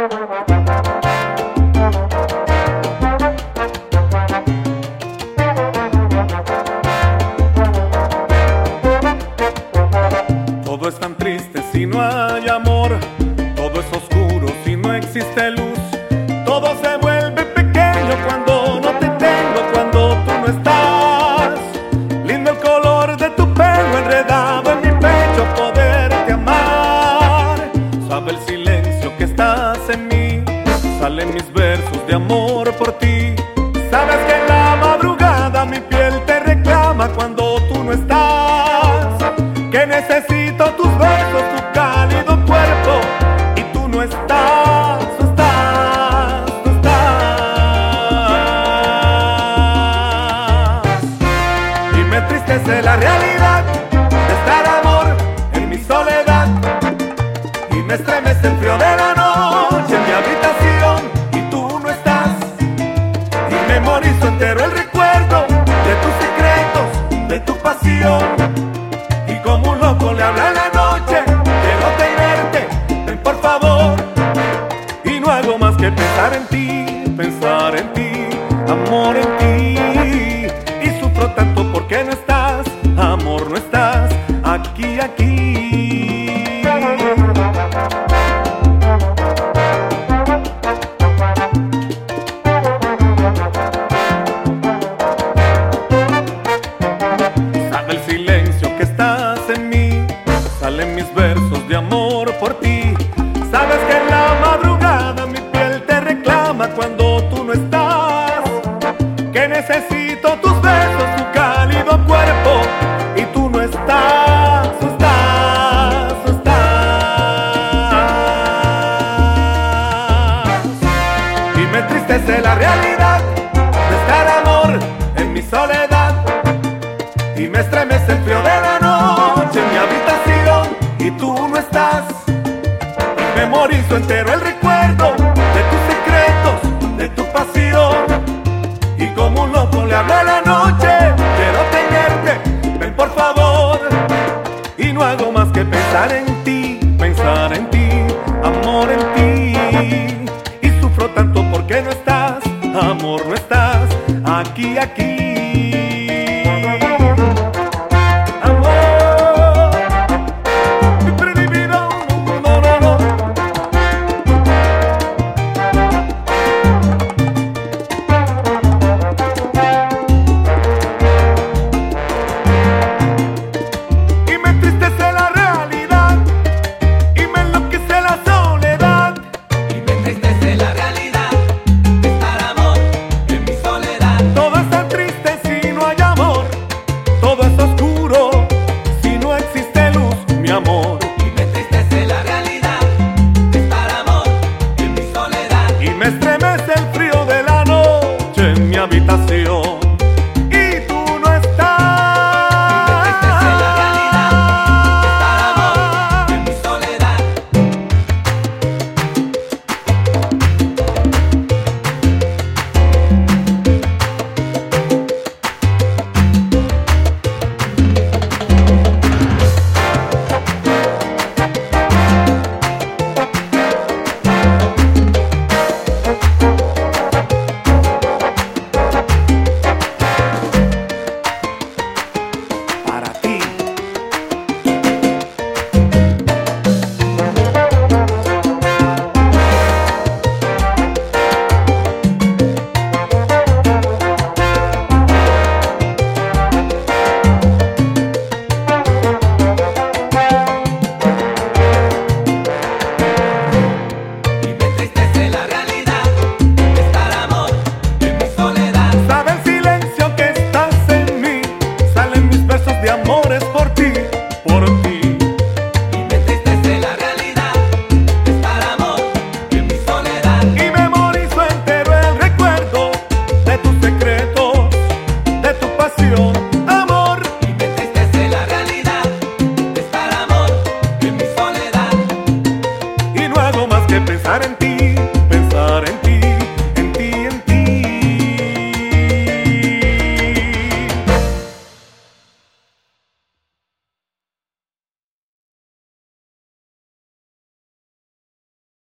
Todo es tan triste si no hay amor, todo es oscuro si no existe luz, todo se vuelve pequeño cuando no te tengo, cuando tú no estás. Lindo el color de tu pelo enredado en mi pecho, poderte amar. Sabe el silencio que estás en mí, salen mis versos de amor por ti. Sabes que en la madrugada mi piel te reclama cuando tú no estás, que necesito tus besos, tu cálido cuerpo, y tú no estás, tú estás, tú estás. Y me entristece la realidad de estar amor en mi soledad, y me estremece el frío de la noche en mi habitación, y tú no estás. Y memorizo entero el recuerdo de tus secretos, de tu pasión. Como un loco le habla en la noche, quiero tenerte, ven por favor. Y no hago más que pensar en ti, amor en ti. Y sufro tanto porque no estás, amor, no estás aquí, aquí. Sabe el silencio que estás en mí, salen mis versos de amor por ti. Sabes que en la madrugada mi piel te reclama cuando tú no estás, que necesito tus besos, tu cálido cuerpo, y tú no estás, tú estás, tú estás. Y me entristece la realidad de estar amor en mi soledad, y me estremece el frío de la noche en mi habitación, y tú no estás. Y memorizo entero el recuerdo de tus secretos, de tu pasión. Y como un loco le hablo a la noche, quiero tenerte, ven por favor. Y no hago más que pensar en ti, amor en ti. Y sufro tanto porque no estás, amor, no estás aquí, aquí. Estremece el frío de la noche en mi habitación, y tú no estás. Y me entristece la realidad de estar amor en mi soledad. pensar en ti.